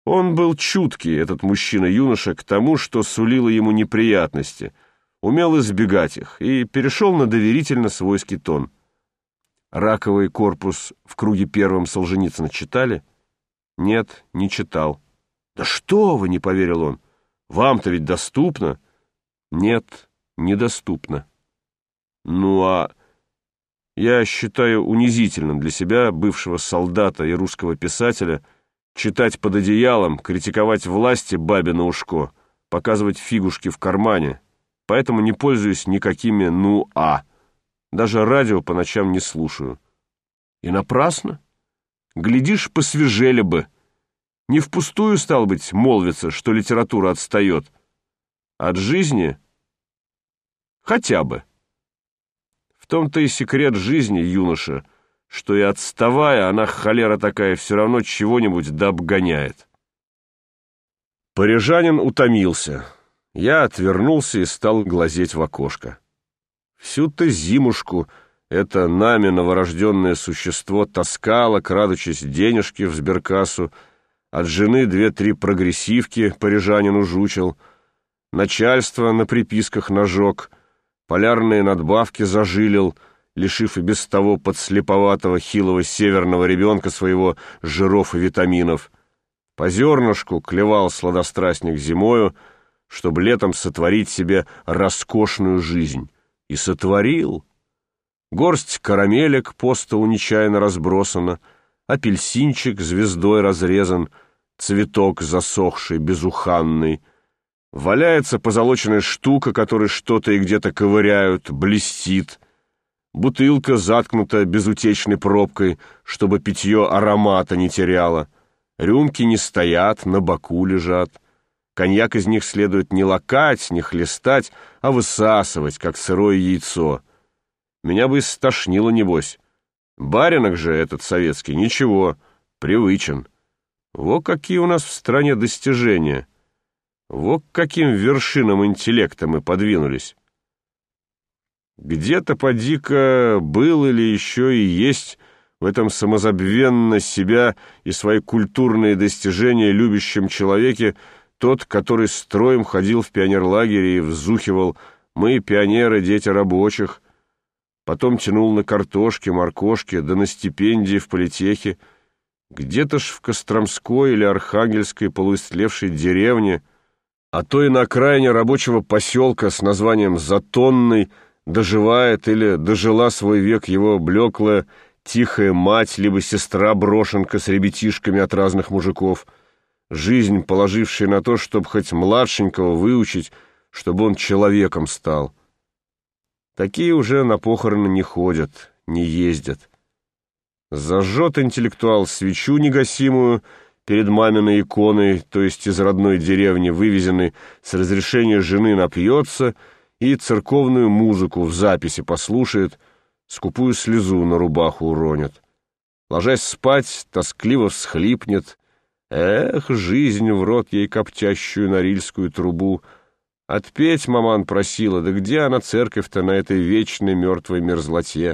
Он был чуткий, этот мужчина-юноша, к тому, что сулило ему неприятности, умел избегать их и перешел на доверительно-свойский тон. «Раковый корпус в круге первом» Солженицына читали? Нет, не читал. «Да что вы!» — не поверил он. «Вам-то ведь доступно?» «Нет, недоступно». «Ну а...» Я считаю унизительным для себя, бывшего солдата и русского писателя, читать под одеялом, критиковать власти бабино ушко, показывать фигушки в кармане, поэтому не пользуюсь никакими «ну-а». Даже радио по ночам не слушаю. И напрасно. Глядишь, посвежели бы. Не впустую, стал быть, молвится, что литература отстает. От жизни хотя бы. В том-то и секрет жизни, юноша, что и отставая, она, холера такая, все равно чего-нибудь да обгоняет. Парижанин утомился. Я отвернулся и стал глазеть в окошко. Всю-то зимушку это нами новорожденное существо таскало, крадучись денежки в сберкассу, от жены 2-3 прогрессивки парижанину жучил, начальство на приписках нажег, полярные надбавки зажилил, лишив и без того подслеповатого хилого северного ребенка своего жиров и витаминов. По зернышку клевал сладострастник зимою, чтобы летом сотворить себе роскошную жизнь. И сотворил. Горсть карамелек по столу нечаянно разбросана, апельсинчик звездой разрезан, цветок засохший, безуханный. Валяется позолоченная штука, которой что-то и где-то ковыряют, блестит. Бутылка заткнута безутечной пробкой, чтобы питье аромата не теряло. Рюмки не стоят, на боку лежат. Коньяк из них следует не лакать, не хлестать, а высасывать, как сырое яйцо. Меня бы стошнило, небось. Баринок же этот советский, ничего, привычен. Во какие у нас в стране достижения! Во к каким вершинам интеллекта мы подвинулись! Где-то поди-ка был или еще и есть в этом самозабвенно себя и свои культурные достижения любящем человеке тот, который строем ходил в пионерлагере и взухивал «Мы, пионеры, дети рабочих», потом тянул на картошке, моркошке, да на стипендии в политехе, где-то ж в Костромской или Архангельской полуистлевшей деревне, а то и на окраине рабочего поселка с названием Затонный доживает или дожила свой век его блеклая, тихая мать, либо сестра-брошенка с ребятишками от разных мужиков, жизнь, положившая на то, чтобы хоть младшенького выучить, чтобы он человеком стал. Такие уже на похороны не ходят, не ездят. Зажжет интеллектуал свечу негасимую перед маминой иконой, то есть из родной деревни, вывезенной с разрешения жены, напьется и церковную музыку в записи послушает, скупую слезу на рубаху уронит. Ложась спать, тоскливо всхлипнет. Эх, жизнь в рот ей коптящую норильскую трубу. Отпеть маман просила, да где она, церковь-то, на этой вечной мертвой мерзлоте?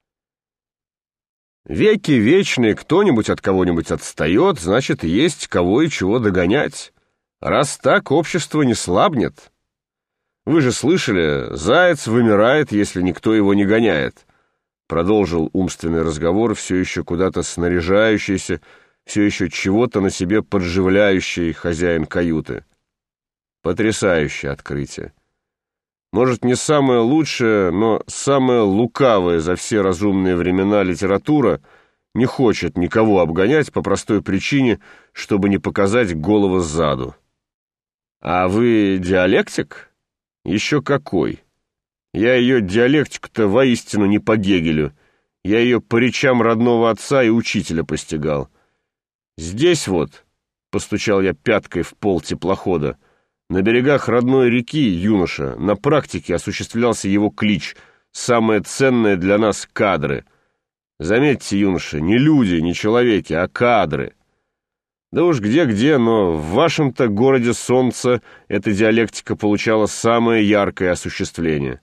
Веки вечные, кто-нибудь от кого-нибудь отстает, значит, есть кого и чего догонять. Раз так, общество не слабнет. Вы же слышали, заяц вымирает, если никто его не гоняет. Продолжил умственный разговор, все еще куда-то снаряжающийся, все еще чего-то на себе подживляющий хозяин каюты. Потрясающее открытие. Может, не самое лучшее, но самое лукавое за все разумные времена литература не хочет никого обгонять по простой причине, чтобы не показать голову сзаду. А вы диалектик? Еще какой! Я ее диалектику-то воистину не по Гегелю. Я ее по речам родного отца и учителя постигал. Здесь вот, постучал я пяткой в пол теплохода, на берегах родной реки, юноша, на практике осуществлялся его клич «Самое ценное для нас — кадры». Заметьте, юноша, не люди, не человеки, а кадры. Да уж где-где, но в вашем-то городе солнца эта диалектика получала самое яркое осуществление.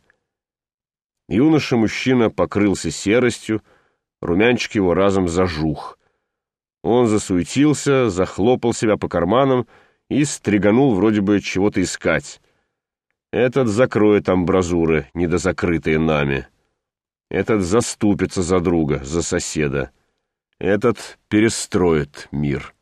Юноша-мужчина покрылся серостью, румянчик его разом зажух. Он засуетился, захлопал себя по карманам и стриганул вроде бы чего-то искать. Этот закроет амбразуры, недозакрытые нами. Этот заступится за друга, за соседа. Этот перестроит мир.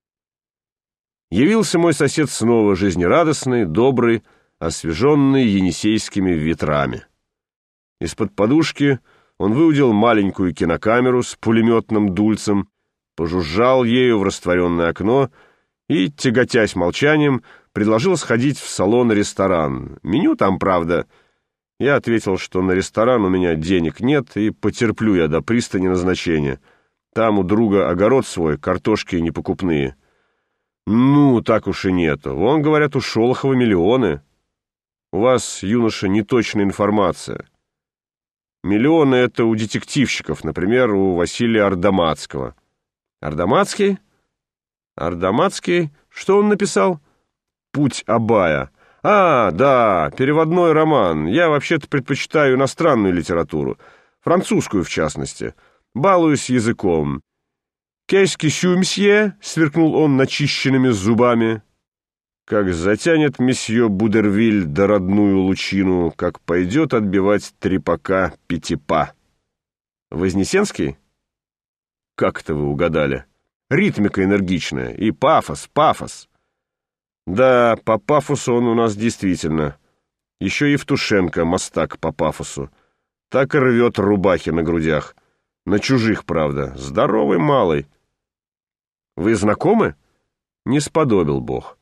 Явился мой сосед снова жизнерадостный, добрый, освеженный енисейскими ветрами. Из-под подушки он выудил маленькую кинокамеру с пулеметным дульцем, пожужжал ею в растворенное окно и, тяготясь молчанием, предложил сходить в салон-ресторан. Меню там, правда. Я ответил, что на ресторан у меня денег нет, и потерплю я до пристани назначения. Там у друга огород свой, картошки непокупные. Ну, так уж и нету. Вон, говорят, у Шолохова миллионы. У вас, юноша, неточная информация. Миллионы — это у детективщиков, например, у Василия Ардаматского. Ардаматский? Ардаматский? Что он написал? «Путь Абая». А, да, переводной роман. Я вообще-то предпочитаю иностранную литературу, французскую в частности. Балуюсь языком. «Qu'est-ce que мсье?» — сверкнул он начищенными зубами. Как затянет месье Будервиль до родную лучину, как пойдет отбивать трепака Пятипа. Вознесенский? Как это вы угадали? Ритмика энергичная и пафос, пафос. Да, по пафосу он у нас действительно. Еще Евтушенко, мастак по пафосу. Так и рвет рубахи на грудях. На чужих, правда. Здоровый малый. Вы знакомы? Не сподобил Бог.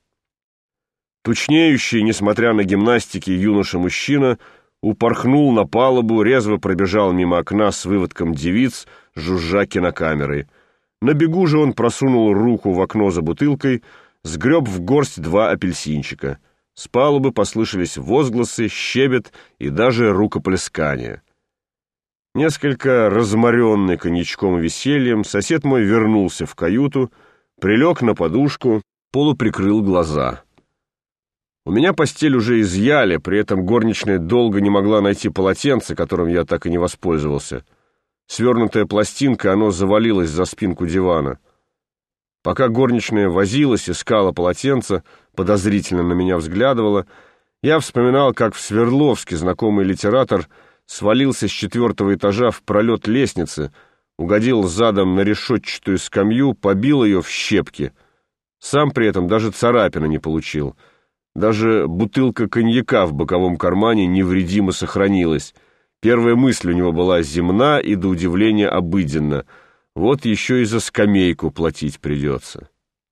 Тучнеющий, несмотря на гимнастики, юноша-мужчина упорхнул на палубу, резво пробежал мимо окна с выводком девиц, жужжа кинокамерой. На бегу же он просунул руку в окно за бутылкой, сгреб в горсть 2 апельсинчика. С палубы послышались возгласы, щебет и даже рукоплескания. Несколько разморенный коньячком и весельем, сосед мой вернулся в каюту, прилег на подушку, полуприкрыл глаза. У меня постель уже изъяли, при этом горничная долго не могла найти полотенце, которым я так и не воспользовался. Свернутая пластинка, оно завалилось за спинку дивана. Пока горничная возилась, искала полотенце, подозрительно на меня взглядывала, я вспоминал, как в Свердловске знакомый литератор свалился с 4-го этажа в пролет лестницы, угодил задом на решетчатую скамью, побил ее в щепки. Сам при этом даже царапины не получил. Даже бутылка коньяка в боковом кармане невредимо сохранилась. Первая мысль у него была земна и до удивления обыденна. Вот еще и за скамейку платить придется.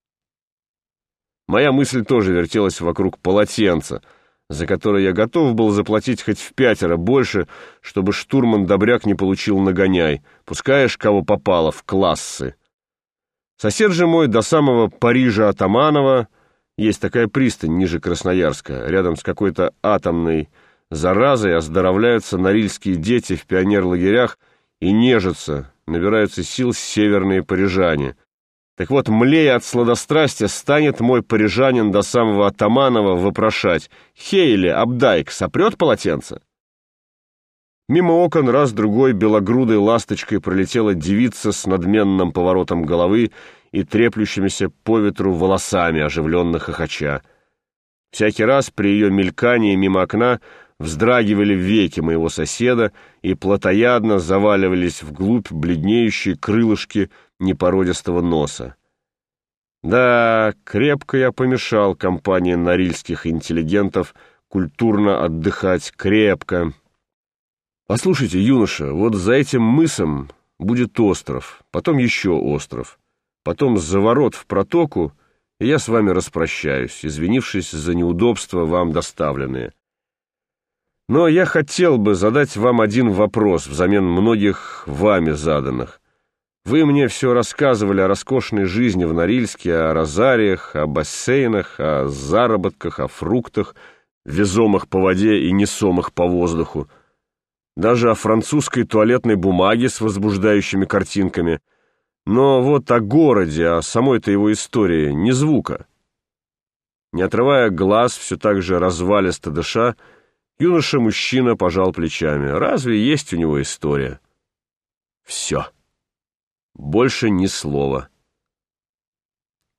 Моя мысль тоже вертелась вокруг полотенца, за которое я готов был заплатить хоть в 5 больше, чтобы штурман-добряк не получил нагоняй, пускаешь кого попало в классы. Сосед же мой до самого Парижа Атаманова, есть такая пристань ниже Красноярска, рядом с какой-то атомной заразой оздоровляются норильские дети в пионерлагерях и нежатся, набираются сил северные парижане. Так вот, млея от сладострастия, станет мой парижанин до самого Атаманова вопрошать: «Хейли, Абдайк, сопрет полотенце?» Мимо окон раз-другой белогрудой ласточкой пролетела девица с надменным поворотом головы и треплющимися по ветру волосами, оживленно хохоча. Всякий раз при ее мелькании мимо окна вздрагивали веки моего соседа и плотоядно заваливались вглубь бледнеющие крылышки непородистого носа. Да, крепко я помешал компании норильских интеллигентов культурно отдыхать, крепко. Послушайте, юноша, вот за этим мысом будет остров, потом еще остров, потом заворот в протоку, и я с вами распрощаюсь, извинившись за неудобства, вам доставленные. Но я хотел бы задать вам один вопрос взамен многих вами заданных. Вы мне все рассказывали о роскошной жизни в Норильске, о розариях, о бассейнах, о заработках, о фруктах, везомых по воде и несомых по воздуху, даже о французской туалетной бумаге с возбуждающими картинками. Но вот о городе, о самой-то его истории, ни звука. Не отрывая глаз, все так же развалисто дыша, юноша-мужчина пожал плечами. Разве есть у него история? Все. Больше ни слова.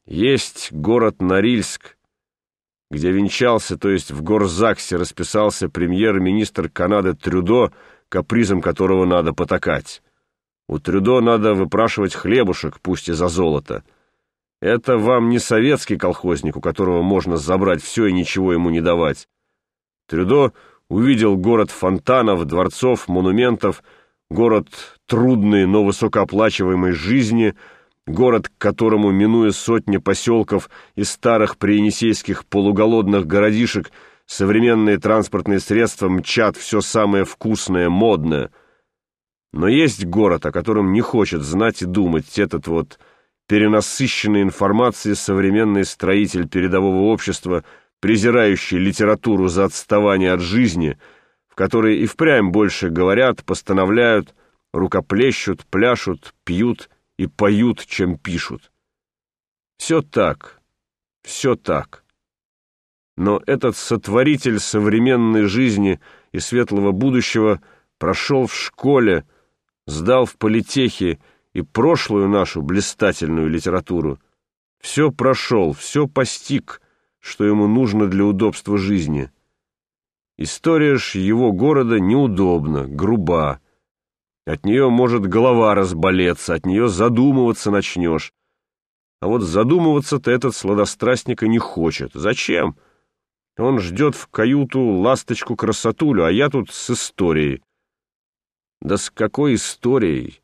Есть город Норильск, где венчался, то есть в горзагсе расписался премьер-министр Канады Трюдо, капризом которого надо потакать. У Трюдо надо выпрашивать хлебушек, пусть и за золото. Это вам не советский колхозник, у которого можно забрать все и ничего ему не давать. Трюдо увидел город фонтанов, дворцов, монументов, город трудной, но высокооплачиваемой жизни, город, к которому, минуя сотни поселков и старых приенисейских полуголодных городишек, современные транспортные средства мчат все самое вкусное, модное. Но есть город, о котором не хочет знать и думать этот вот перенасыщенный информацией современный строитель передового общества, презирающий литературу за отставание от жизни, в которой и впрямь больше говорят, постановляют, рукоплещут, пляшут, пьют и поют, чем пишут. Все так, все так. Но этот сотворитель современной жизни и светлого будущего прошел в школе, сдал в политехе и прошлую нашу блистательную литературу. Все прошел, все постиг, что ему нужно для удобства жизни. История ж его города неудобна, груба. От нее может голова разболеться, от нее задумываться начнешь. А вот задумываться-то этот сладострастник и не хочет. Зачем? Он ждет в каюту ласточку-красотулю, а я тут с историей. Да с какой историей?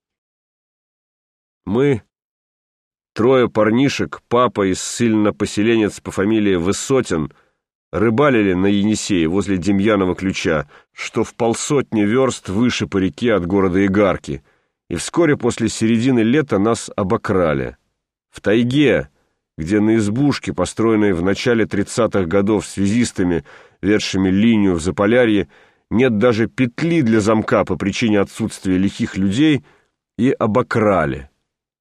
Мы, трое парнишек, папа и ссыльно-поселенец по фамилии Высотин, рыбалили на Енисее возле Демьянова ключа, что в 150 верст выше по реке от города Игарки, и вскоре после середины лета нас обокрали. В тайге, где на избушке, построенной в начале 30-х годов связистами, ведшими линию в Заполярье, нет даже петли для замка по причине отсутствия лихих людей, и обокрали.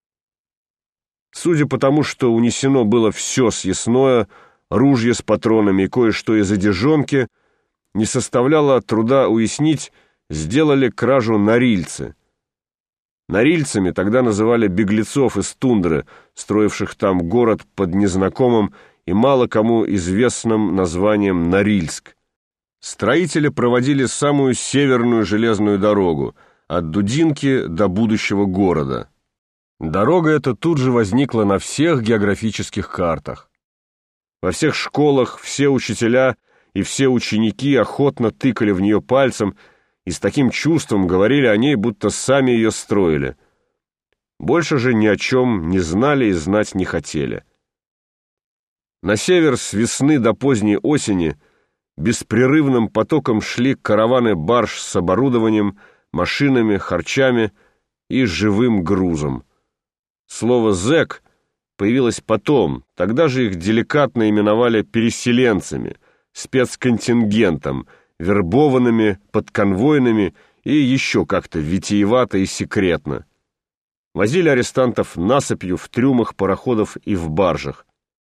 Судя по тому, что унесено было все съестное, ружья с патронами и кое-что из одежонки, не составляло труда уяснить, сделали кражу норильцы. Норильцами тогда называли беглецов из тундры, строивших там город под незнакомым и мало кому известным названием Норильск. Строители проводили самую северную железную дорогу, от Дудинки до будущего города. Дорога эта тут же возникла на всех географических картах. Во всех школах все учителя и все ученики охотно тыкали в нее пальцем и с таким чувством говорили о ней, будто сами ее строили. Больше же ни о чем не знали и знать не хотели. На север с весны до поздней осени беспрерывным потоком шли караваны барж с оборудованием, машинами, харчами и живым грузом. Слово «зэк» появилось потом, тогда же их деликатно именовали переселенцами, спецконтингентом, вербованными, подконвойными и еще как-то витиевато и секретно. Возили арестантов насыпью в трюмах пароходов и в баржах.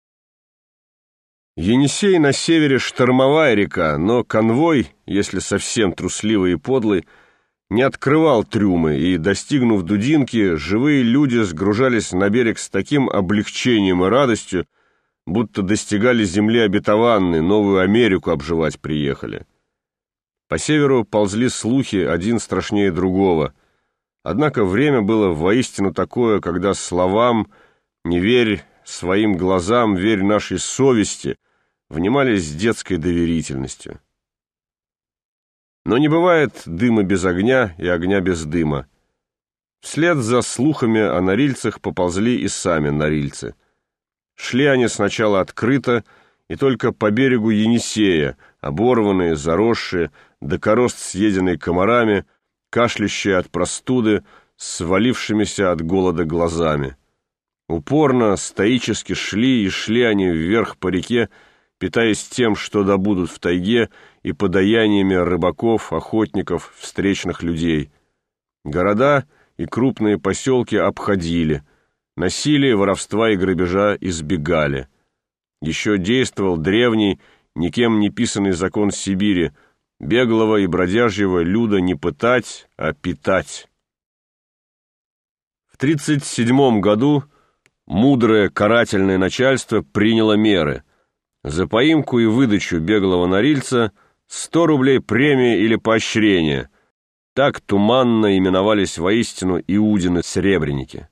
Енисей на севере штормовая река, но конвой, если совсем трусливый и подлый, не открывал трюмы, и, достигнув Дудинки, живые люди сгружались на берег с таким облегчением и радостью, будто достигали земли обетованной, новую Америку обживать приехали. По северу ползли слухи, один страшнее другого. Однако время было воистину такое, когда словам «не верь своим глазам, верь нашей совести» внимали с детской доверительностью. Но не бывает дыма без огня и огня без дыма. Вслед за слухами о норильцах поползли и сами норильцы. Шли они сначала открыто, и только по берегу Енисея, оборванные, заросшие, до корост съеденные комарами, кашляющие от простуды, свалившимися от голода глазами. Упорно, стоически шли, и шли они вверх по реке, питаясь тем, что добудут в тайге, и подаяниями рыбаков, охотников, встречных людей. Города и крупные поселки обходили, насилия, воровства и грабежа избегали. Еще действовал древний, никем не писанный закон Сибири: беглого и бродяжьего люда не пытать, а питать. В 1937 году Мудрое карательное начальство приняло меры. За поимку и выдачу беглого норильца 100 рублей премия или поощрение. Так туманно именовались воистину Иудины-сребреники.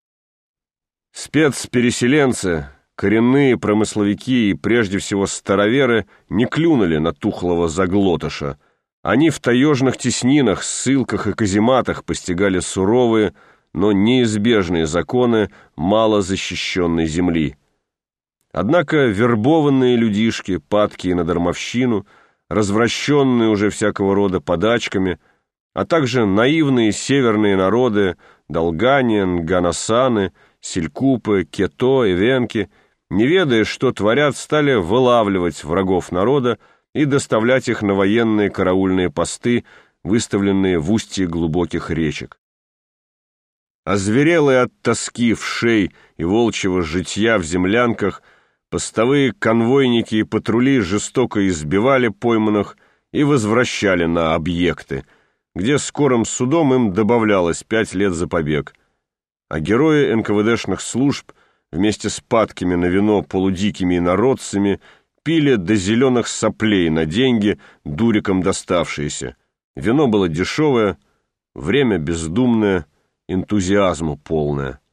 Спецпереселенцы, коренные промысловики и прежде всего староверы не клюнули на тухлого заглотыша. Они в таежных теснинах, ссылках и казематах постигали суровые, но неизбежные законы малозащищенной земли. Однако вербованные людишки, падкие на дармовщину, развращенные уже всякого рода подачками, а также наивные северные народы долгане, нганасаны, селькупы, кето, эвенки, не ведая, что творят, стали вылавливать врагов народа и доставлять их на военные караульные посты, выставленные в устье глубоких речек. Озверелые от тоски вшей и волчьего житья в землянках, постовые конвойники и патрули жестоко избивали пойманных и возвращали на объекты, где скорым судом им добавлялось 5 лет за побег. А герои НКВДшных служб вместе с падкими на вино полудикими инородцами пили до зеленых соплей на деньги, дурикам доставшиеся. Вино было дешевое, время бездумное, энтузиазму полное.